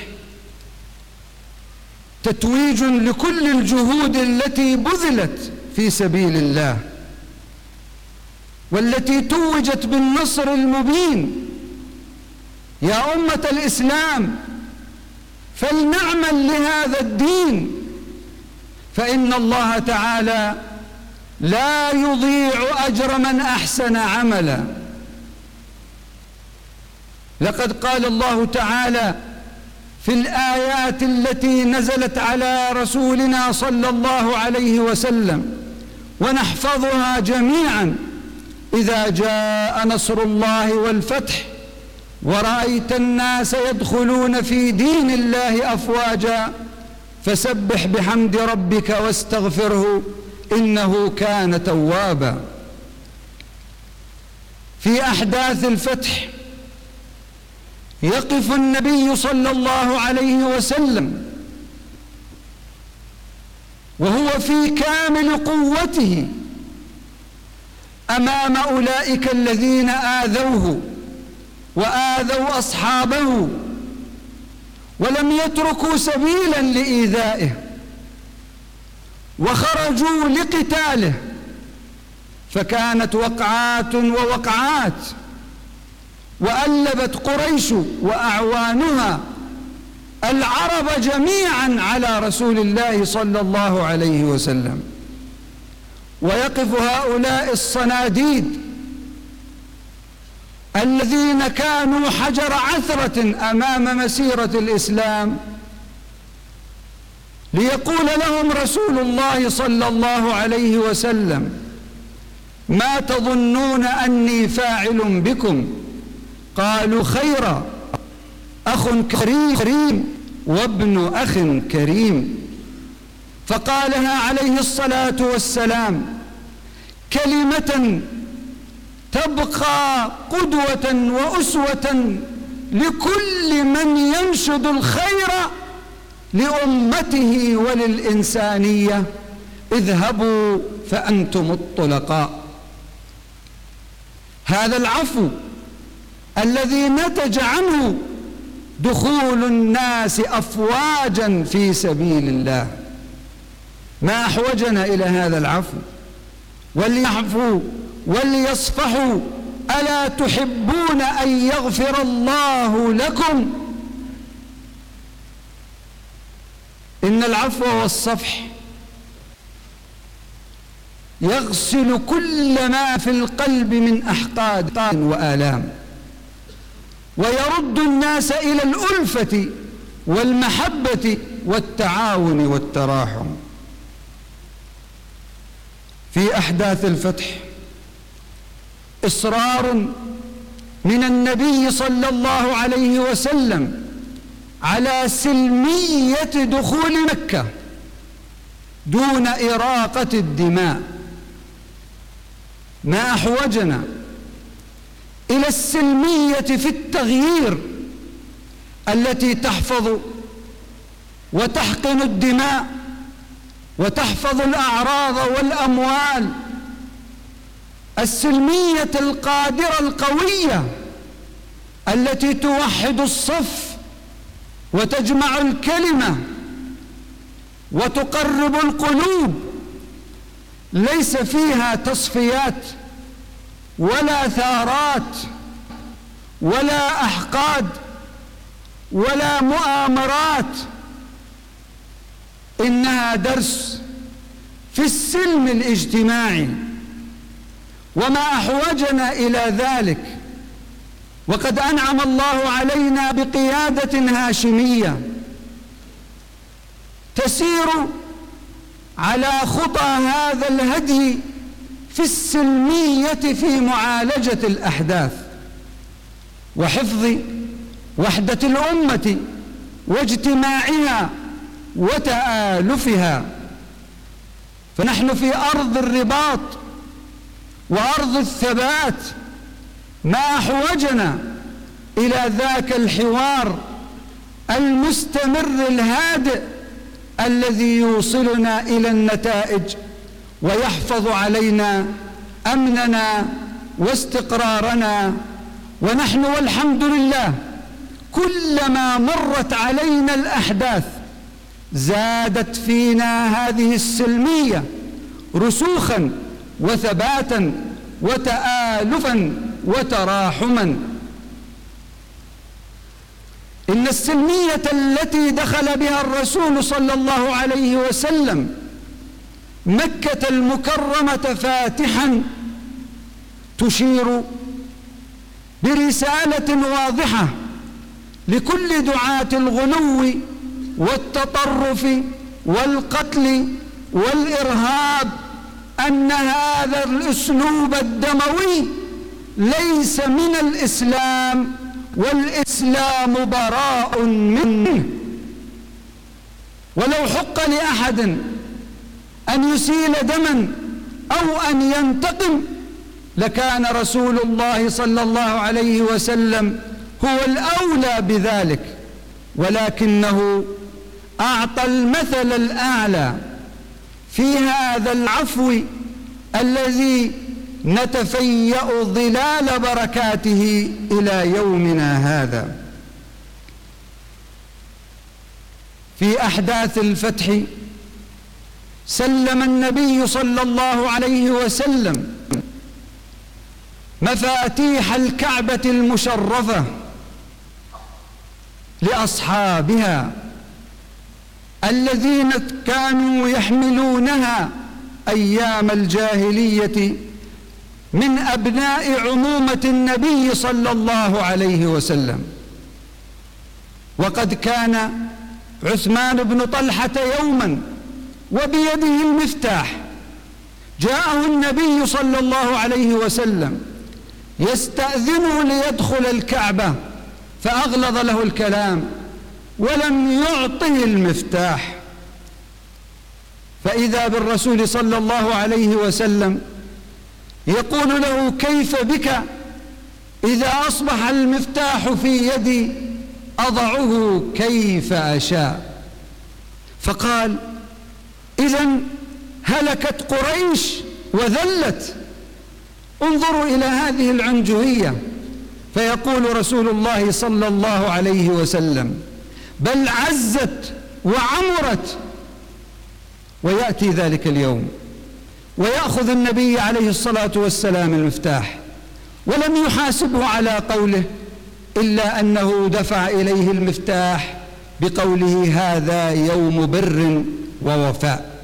تتويج لكل الجهود التي بذلت في سبيل الله والتي توجت بالنصر المبين. يا أمة الإسلام، فلنعمل لهذا الدين، فإن الله تعالى لا يضيع أجر من أحسن عملا. لقد قال الله تعالى في الآيات التي نزلت على رسولنا صلى الله عليه وسلم ونحفظها جميعا: إذا جاء نصر الله والفتح ورأيت الناس يدخلون في دين الله أفواجا فسبح بحمد ربك واستغفره إنه كان توابا. في أحداث الفتح يقف النبي صلى الله عليه وسلم وهو في كامل قوته أمام أولئك الذين آذوه وآذوا أصحابه ولم يتركوا سبيلا لإيذائه وخرجوا لقتاله، فكانت وقعات ووقعات، وألبت قريش وأعوانها العرب جميعا على رسول الله صلى الله عليه وسلم. ويقف هؤلاء الصناديد الذين كانوا حجر عثرة أمام مسيرة الإسلام ليقول لهم رسول الله صلى الله عليه وسلم: ما تظنون أني فاعل بكم؟ قالوا: خيرا، أخ كريم وابن أخ كريم. فقالها عليه الصلاة والسلام كلمة تبقى قدوة وأسوة لكل من ينشد الخير لأمته وللإنسانية: اذهبوا فأنتم الطلقاء. هذا العفو الذي نتج عنه دخول الناس أفواجا في سبيل الله، ما أحوجنا إلى هذا العفو؟ وليعفوا وليصفحوا، ألا تحبون أن يغفر الله لكم؟ إن العفو والصفح يغسل كل ما في القلب من أحقاد وآلام، ويرد الناس إلى الألفة والمحبة والتعاون والتراحم. في أحداث الفتح إصرار من النبي صلى الله عليه وسلم على سلمية دخول مكة دون إراقة الدماء. ما أحوجنا إلى السلمية في التغيير التي تحفظ وتحقن الدماء وتحفظ الأعراض والأموال، السلمية القادرة القوية التي توحد الصف وتجمع الكلمة وتقرب القلوب، ليس فيها تصفيات ولا ثارات ولا أحقاد ولا مؤامرات، إنها درس في السلم الاجتماعي. وما أحوجنا إلى ذلك وقد أنعم الله علينا بقيادة هاشمية تسير على خطى هذا الهدي في السلمية في معالجة الأحداث وحفظ وحدة الأمة واجتماعها وتآلفها. فنحن في أرض الرباط وأرض الثبات، ما أحوجنا إلى ذاك الحوار المستمر الهادئ الذي يوصلنا إلى النتائج ويحفظ علينا أمننا واستقرارنا. ونحن والحمد لله كلما مرت علينا الأحداث زادت فينا هذه السلمية رسوخا وثباتا وتآلفا وتراحما. إن السلمية التي دخل بها الرسول صلى الله عليه وسلم مكة المكرمة فاتحا تشير برسالة واضحة لكل دعاة الغلو والتطرف والقتل والإرهاب أن هذا الأسلوب الدموي ليس من الإسلام، والإسلام براء منه. ولو حق لأحد أن يسيل دما أو أن ينتقم لكان رسول الله صلى الله عليه وسلم هو الأولى بذلك، ولكنه أعطى المثل الأعلى في هذا العفو الذي نتفيأ ظلال بركاته إلى يومنا هذا. في أحداث الفتح سلم النبي صلى الله عليه وسلم مفاتيح الكعبة المشرفة لأصحابها الذين كانوا يحملونها أيام الجاهلية من أبناء عمومة النبي صلى الله عليه وسلم. وقد كان عثمان بن طلحة يوما وبيده المفتاح، جاءه النبي صلى الله عليه وسلم يستأذنه ليدخل الكعبة، فأغلظ له الكلام ولم يعطه المفتاح. فإذا بالرسول صلى الله عليه وسلم يقول له: كيف بك إذا أصبح المفتاح في يدي أضعه كيف أشاء؟ فقال: إذن هلكت قريش وذلت. انظروا إلى هذه العنجهية. فيقول رسول الله صلى الله عليه وسلم: بل عزت وعمرت. ويأتي ذلك اليوم ويأخذ النبي عليه الصلاة والسلام المفتاح، ولم يحاسبه على قوله، إلا أنه دفع إليه المفتاح بقوله: هذا يوم بر ووفاء.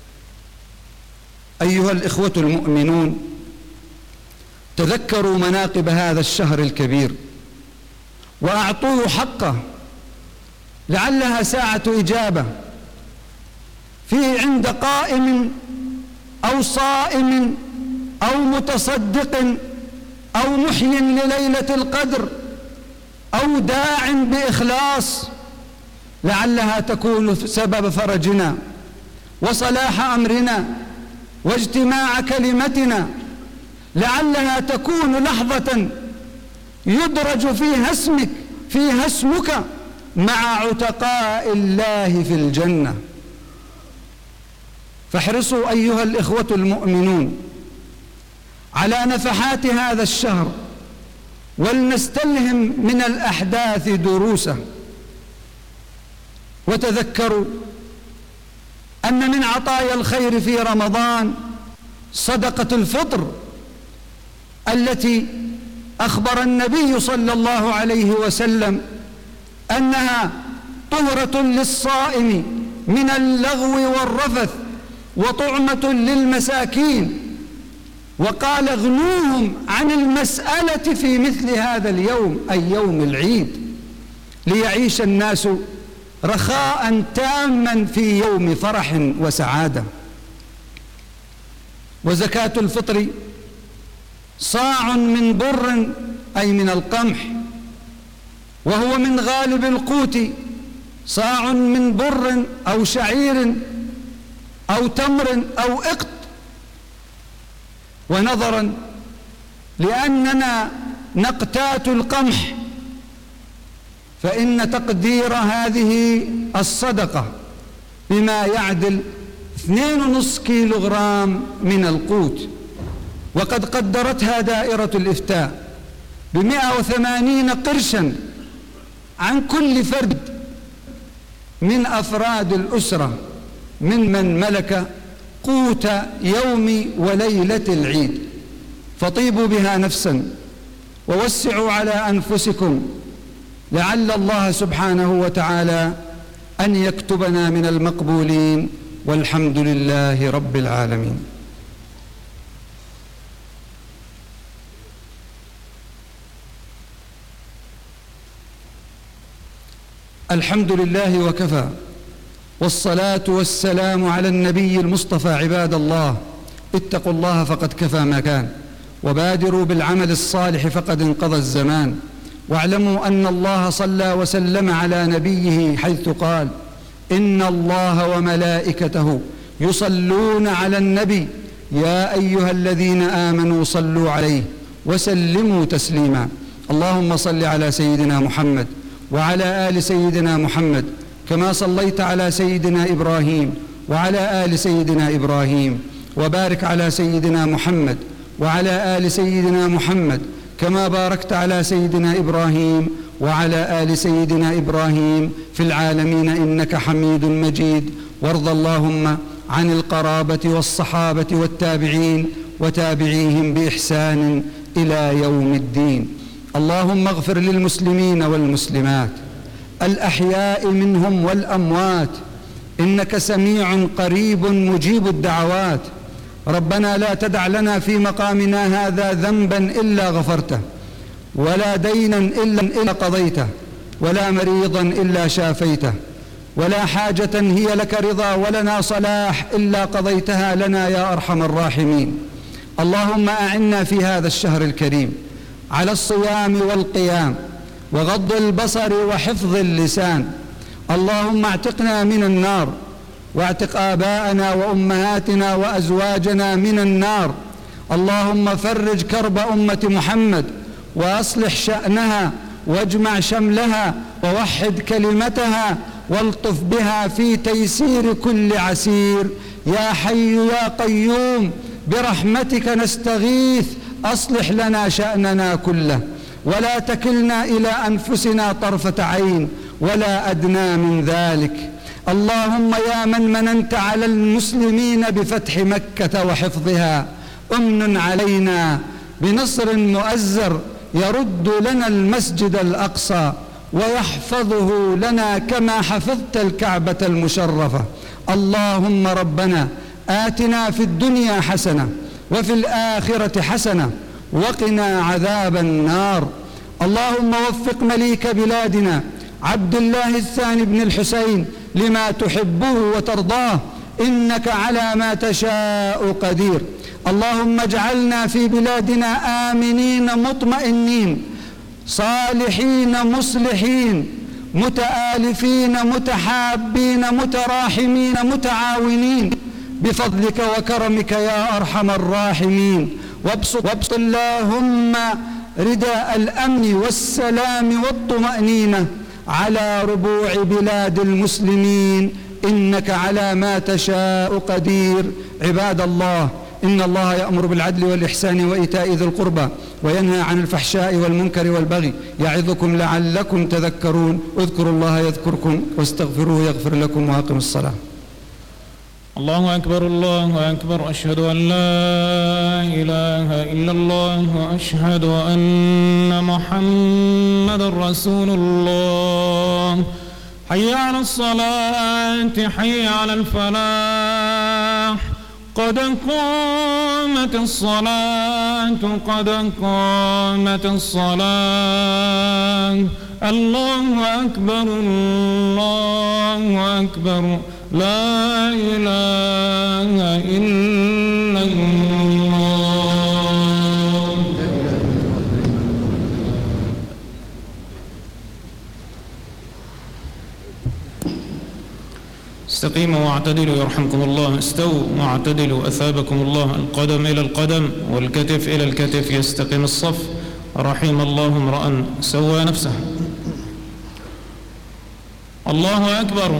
أيها الإخوة المؤمنون، تذكروا مناقب هذا الشهر الكبير وأعطوه حقه، لعلها ساعة إجابة في عند قائم أو صائم أو متصدق أو محي لليلة القدر أو داع بإخلاص، لعلها تكون سبب فرجنا وصلاح أمرنا واجتماع كلمتنا، لعلها تكون لحظة يدرج فيها اسمك مع عتقاء الله في الجنة. فاحرصوا أيها الإخوة المؤمنون على نفحات هذا الشهر، ولنستلهم من الأحداث دروسه. وتذكروا أن من عطايا الخير في رمضان صدقة الفطر التي أخبر النبي صلى الله عليه وسلم أنها طهرة للصائم من اللغو والرفث وطعمة للمساكين، وقال: اغنوهم عن المسألة في مثل هذا اليوم، أي يوم العيد، ليعيش الناس رخاء تاما في يوم فرح وسعادة. وزكاة الفطر صاع من بر أي من القمح، وهو من غالب القوت، صاع من بر أو شعير أو تمر أو إقط. ونظرا لأننا نقتات القمح، فإن تقدير هذه الصدقة بما يعدل 2.5 كيلوغرام من القوت، وقد قدرتها دائرة الإفتاء ب180 قرشا عن كل فرد من أفراد الأسرة ممن ملك قوت يوم وليلة العيد. فطيبوا بها نفسا ووسعوا على أنفسكم، لعل الله سبحانه وتعالى أن يكتبنا من المقبولين، والحمد لله رب العالمين. الحمد لله وكفى، والصلاة والسلام على النبي المصطفى. عباد الله، اتقوا الله فقد كفى ما كان، وبادروا بالعمل الصالح فقد انقضى الزمان. واعلموا أن الله صلى وسلم على نبيه حيث قال: إن الله وملائكته يصلون على النبي يا أيها الذين آمنوا صلوا عليه وسلموا تسليما. اللهم صل على سيدنا محمد وعلى آل سيدنا محمد كما صليت على سيدنا إبراهيم وعلى آل سيدنا إبراهيم، وبارك على سيدنا محمد وعلى آل سيدنا محمد كما باركت على سيدنا إبراهيم وعلى آل سيدنا إبراهيم في العالمين إنك حميد مجيد. وارض اللهم عن القرابة والصحابة والتابعين وتابعيهم بإحسان إلى يوم الدين. اللهم اغفر للمسلمين والمسلمات الأحياء منهم والأموات، إنك سميع قريب مجيب الدعوات. ربنا لا تدع لنا في مقامنا هذا ذنبا إلا غفرته، ولا دينا إلا قضيته، ولا مريضا إلا شافيته، ولا حاجة هي لك رضا ولنا صلاح إلا قضيتها لنا يا أرحم الراحمين. اللهم أعنا في هذا الشهر الكريم على الصيام والقيام وغض البصر وحفظ اللسان. اللهم اعتقنا من النار، واعتق آباءنا وأمهاتنا وأزواجنا من النار. اللهم فرج كرب أمة محمد وأصلح شأنها واجمع شملها ووحد كلمتها والطف بها في تيسير كل عسير. يا حي يا قيوم برحمتك نستغيث، أصلح لنا شأننا كله ولا تكلنا إلى أنفسنا طرفة عين ولا أدنى من ذلك. اللهم يا من مننت على المسلمين بفتح مكة وحفظها، أمن علينا بنصر مؤزر يرد لنا المسجد الأقصى ويحفظه لنا كما حفظت الكعبة المشرفة. اللهم ربنا آتنا في الدنيا حسنة وفي الآخرة حسنة وقنا عذاب النار. اللهم وفق مليك بلادنا عبد الله الثاني بن الحسين لما تحبه وترضاه، إنك على ما تشاء قدير. اللهم اجعلنا في بلادنا آمنين مطمئنين صالحين مصلحين متآلفين متحابين متراحمين متعاونين بفضلك وكرمك يا أرحم الراحمين. وابسط اللهم رداء الأمن والسلام والطمأنينة على ربوع بلاد المسلمين، إنك على ما تشاء قدير. عباد الله، إن الله يأمر بالعدل والإحسان وإيتاء ذي القربى وينهى عن الفحشاء والمنكر والبغي يعظكم لعلكم تذكرون. اذكروا الله يذكركم واستغفروه يغفر لكم وأقيموا الصلاة. الله أكبر الله أكبر، أشهد أن لا إله إلا الله وأشهد أن محمدا رسول الله. حي على الصلاة حي على الفلاح، قد قامت الصلاة قد قامت الصلاة. الله أكبر الله أكبر، لا إله إلا الله. استقيموا واعتدلوا يرحمكم الله، استووا واعتدلوا أثابكم الله. القدم إلى القدم والكتف إلى الكتف، يستقيم الصف. رحم الله امرأ سوى نفسه. الله أكبر.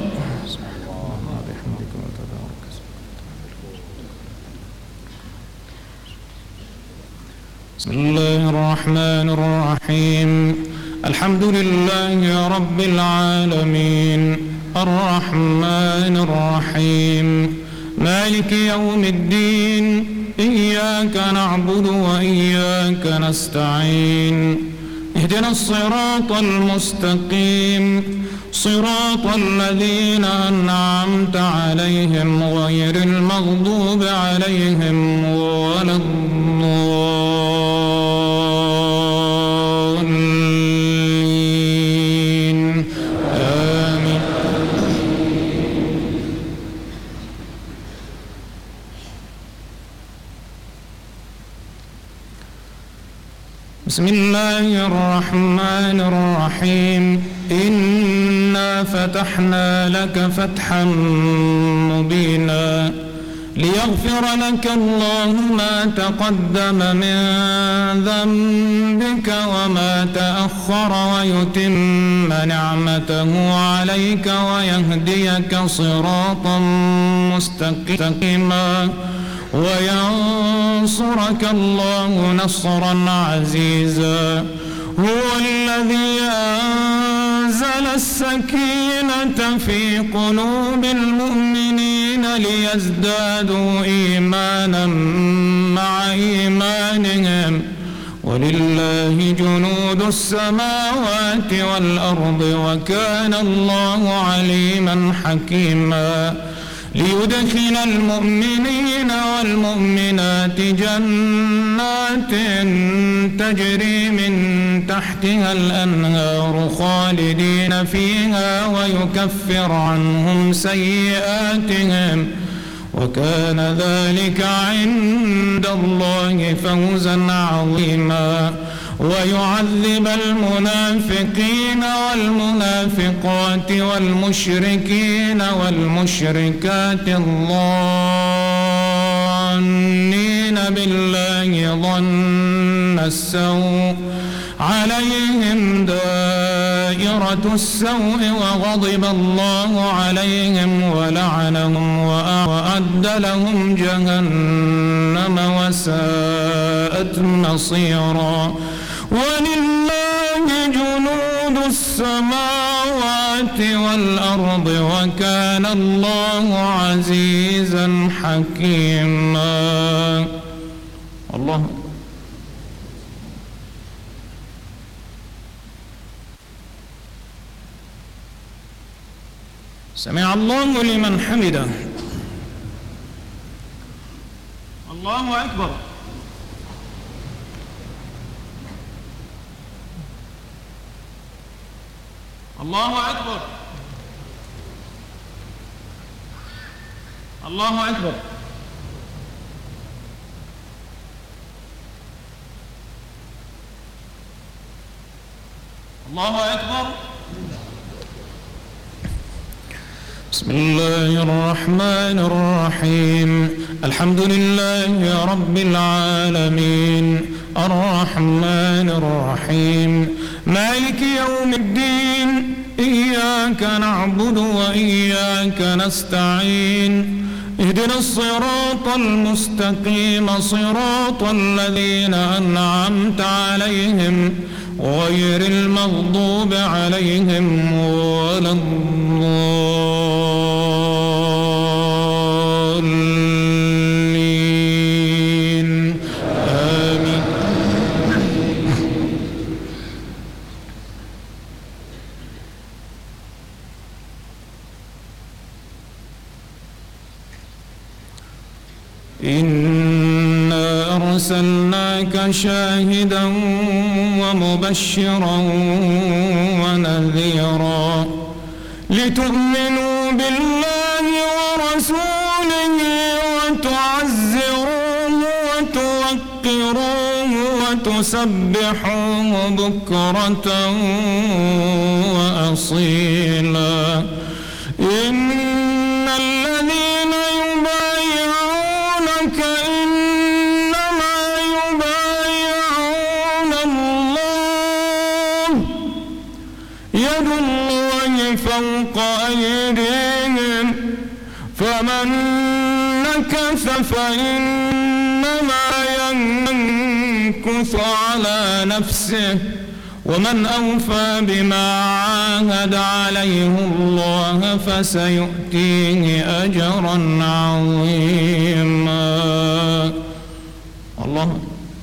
بسم الله الرحمن الرحيم. الحمد لله رب العالمين، الرحمن الرحيم، مالك يوم الدين، إياك نعبد وإياك نستعين. اهدنا الصراط المستقيم، صراط الذين أنعمت عليهم غير المغضوب عليهم ولا الضالين. آمين. بسم الله الرحمن الرحيم. إنا فتحنا لك فتحا مبينا ليغفر لك الله ما تقدم من ذنبك وما تأخر ويتم نعمته عليك ويهديك صراطا مستقيما وينصرك الله نصرا عزيزا. هو الذي أنزل السكينة في قلوب المؤمنين ليزدادوا إيمانا مع إيمانهم ولله جنود السماوات والأرض وكان الله عليما حكيما. ليدخل المؤمنين والمؤمنات جنات تجري من تحتها الأنهار خالدين فيها ويكفر عنهم سيئاتهم وكان ذلك عند الله فوزا عظيما. ويعذب المنافقين والمنافقات والمشركين والمشركات الظانين بالله ظن السوء عليهم دائرة السوء وغضب الله عليهم ولعنهم وأعد لهم جهنم وساءت مصيرا. ولله جنود السماوات والأرض وكان الله عزيزا حكيما. الله سمع الله لمن حمده. الله أكبر. الله أكبر. الله أكبر. الله أكبر. بسم الله الرحمن الرحيم. الحمد لله رب العالمين الرحمن الرحيم مالك يوم الدين. إياك نعبد وإياك نستعين. اهدنا الصراط المستقيم صراط الذين أنعمت عليهم غير المغضوب عليهم ولا الضالين. آمين. إنا أرسلناك شاهدا ومبشرا ونذيرا لتؤمنوا بالله ورسوله وتعزروه وتوقروه وتسبحوه بكرة وأصيلا. إن الذين يبايعونك إنما يبايعون الله يد الله فوق أيديهم فمن نكث فإنما ينكث على نفسه ومن أوفى بما عاهد عليه الله فسيؤتيه أجرا عظيما. الله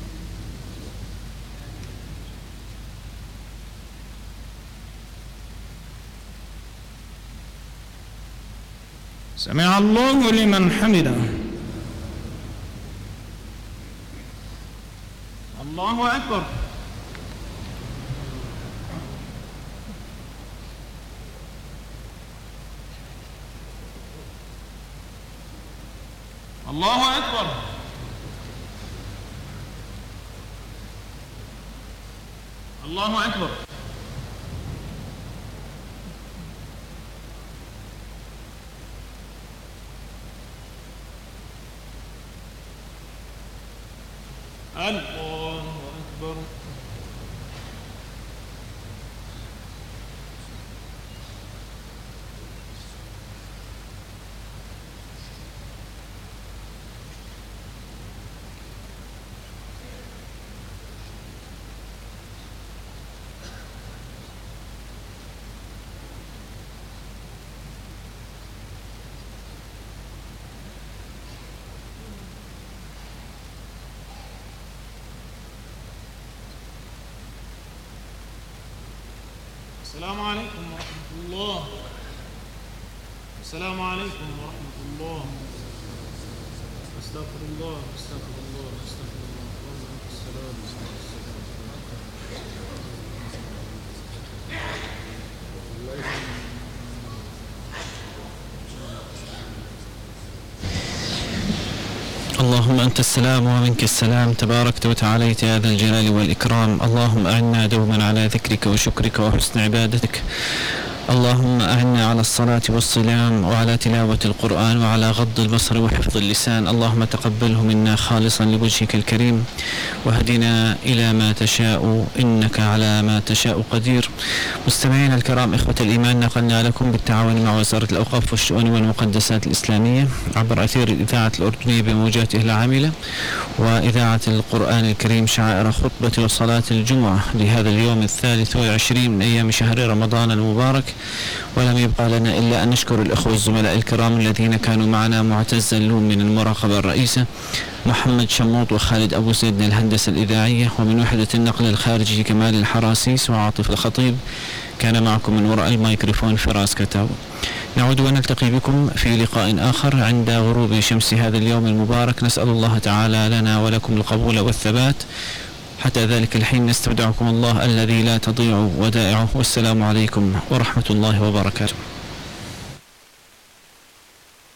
سمع الله لمن حمده. الله أكبر. الله أكبر. الله أكبر. الله أكبر. السلام عليكم ورحمة الله. السلام عليكم ورحمة الله. استغفر الله استغفر الله استغفر الله. السلام اللهم أنت السلام ومنك السلام، تباركت وتعاليت يا ذا الجلال والإكرام. اللهم أعنا دوما على ذكرك وشكرك وحسن عبادتك. اللهم أعنا على الصلاة والصيام وعلى تلاوة القرآن وعلى غض البصر وحفظ اللسان. اللهم تقبله منا خالصا لوجهك الكريم، وهدنا إلى ما تشاء إنك على ما تشاء قدير. مستمعينا الكرام، إخوة الإيمان، نقلنا لكم بالتعاون مع وزارة الأوقاف والشؤون والمقدسات الإسلامية عبر أثير الإذاعة الأردنية بموجاته العاملة وإذاعة القرآن الكريم شعائر خطبة وصلاة الجمعة لهذا اليوم 23 من أيام شهر رمضان المبارك. ولم يبقى لنا إلا أن نشكر الأخوة الزملاء الكرام الذين كانوا معنا: معتز اللوم من المراقبة الرئيسة، محمد شموط وخالد أبو زيد من الهندسة الإذاعية، ومن وحدة النقل الخارجي كمال الحراسيس وعاطف الخطيب. كان معكم من وراء الميكروفون فراس كتاو. نعود ونلتقي بكم في لقاء آخر عند غروب شمس هذا اليوم المبارك. نسأل الله تعالى لنا ولكم القبول والثبات. حتى ذلك الحين نستودعكم الله الذي لا تضيع ودائعه، والسلام عليكم ورحمة الله وبركاته.